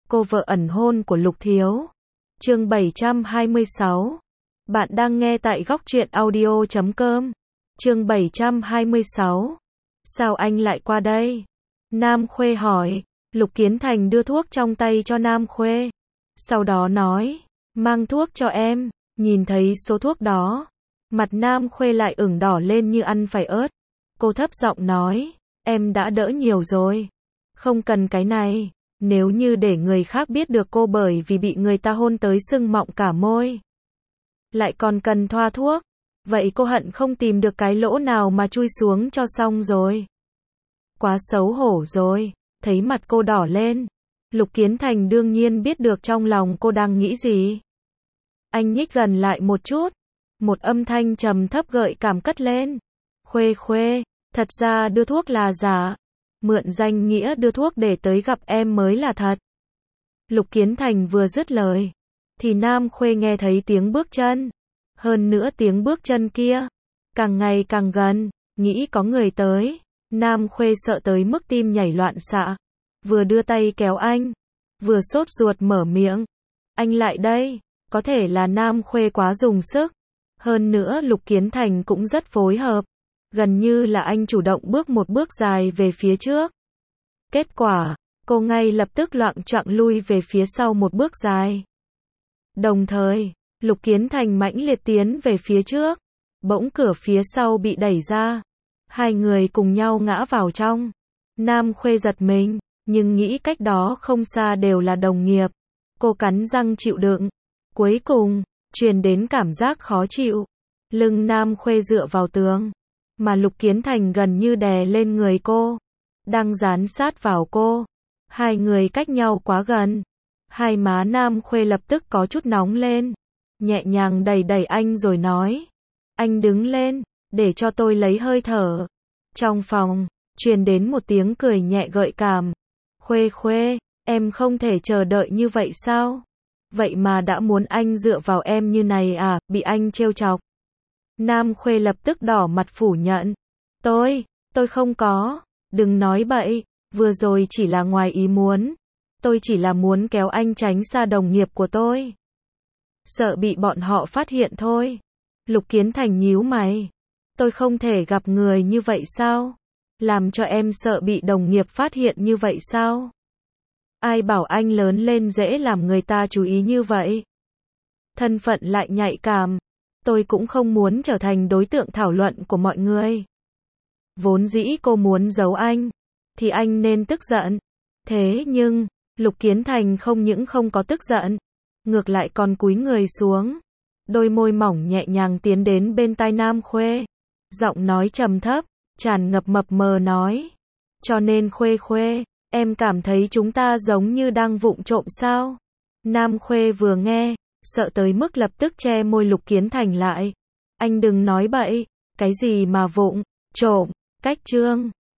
cô vợ ẩn hôn của Lục Thiếu. Chương 726. Bạn đang nghe tại góc truyện audio.com. Chương 726. Sao anh lại qua đây? Nam Khuê hỏi. Lục Kiến Thành đưa thuốc trong tay cho Nam Khuê. Sau đó nói, mang thuốc cho em. Nhìn thấy số thuốc đó, mặt Nam Khuê lại ửng đỏ lên như ăn phải ớt. Cô thấp giọng nói, em đã đỡ nhiều rồi. Không cần cái này. Nếu như để người khác biết được cô bởi vì bị người ta hôn tới sưng mọng cả môi, lại còn cần thoa thuốc, vậy cô hận không tìm được cái lỗ nào mà chui xuống cho xong rồi. Quá xấu hổ rồi. Thấy mặt cô đỏ lên, Lục Kiến Thành đương nhiên biết được trong lòng cô đang nghĩ gì. Anh nhích gần lại một chút, một âm thanh trầm thấp gợi cảm cất lên. Khuê Khuê, thật ra đưa thuốc là giả, mượn danh nghĩa đưa thuốc để tới gặp em mới là thật. Lục Kiến Thành vừa dứt lời, thì Nam Khuê nghe thấy tiếng bước chân. Hơn nữa tiếng bước chân kia, càng ngày càng gần, nghĩ có người tới. Nam Khuê sợ tới mức tim nhảy loạn xạ. Vừa đưa tay kéo anh, vừa sốt ruột mở miệng. Anh lại đây. Có thể là Nam Khuê quá dùng sức. Hơn nữa Lục Kiến Thành cũng rất phối hợp. Gần như là anh chủ động bước một bước dài về phía trước. Kết quả, cô ngay lập tức loạng choạng lui về phía sau một bước dài. Đồng thời, Lục Kiến Thành mãnh liệt tiến về phía trước. Bỗng cửa phía sau bị đẩy ra. Hai người cùng nhau ngã vào trong. Nam Khuê giật mình, nhưng nghĩ cách đó không xa đều là đồng nghiệp. Cô cắn răng chịu đựng. Cuối cùng, truyền đến cảm giác khó chịu. Lưng Nam Khuê dựa vào tường, mà Lục Kiến Thành gần như đè lên người cô, đang dán sát vào cô. Hai người cách nhau quá gần. Hai má Nam Khuê lập tức có chút nóng lên. Nhẹ nhàng đẩy đẩy anh rồi nói, anh đứng lên, để cho tôi lấy hơi thở. Trong phòng, truyền đến một tiếng cười nhẹ gợi cảm. Khuê Khuê, em không thể chờ đợi như vậy sao? Vậy mà đã muốn anh dựa vào em như này à, bị anh trêu chọc. Nam Khuê lập tức đỏ mặt phủ nhận. Tôi không có, đừng nói bậy, vừa rồi chỉ là ngoài ý muốn. Tôi chỉ là muốn kéo anh tránh xa đồng nghiệp của tôi. Sợ bị bọn họ phát hiện thôi. Lục Kiến Thành nhíu mày. Tôi không thể gặp người như vậy sao? Làm cho em sợ bị đồng nghiệp phát hiện như vậy sao? Ai bảo anh lớn lên dễ làm người ta chú ý như vậy? Thân phận lại nhạy cảm. Tôi cũng không muốn trở thành đối tượng thảo luận của mọi người. Vốn dĩ cô muốn giấu anh, thì anh nên tức giận. Thế nhưng, Lục Kiến Thành không những không có tức giận, ngược lại còn cúi người xuống. Đôi môi mỏng nhẹ nhàng tiến đến bên tai Nam Khuê. Giọng nói trầm thấp, tràn ngập mập mờ nói. Cho nên Khuê Khuê, em cảm thấy chúng ta giống như đang vụng trộm sao? Nam Khuê vừa nghe, sợ tới mức lập tức che môi Lục Kiến Thành lại. Anh đừng nói bậy, cái gì mà vụng trộm, cách chương.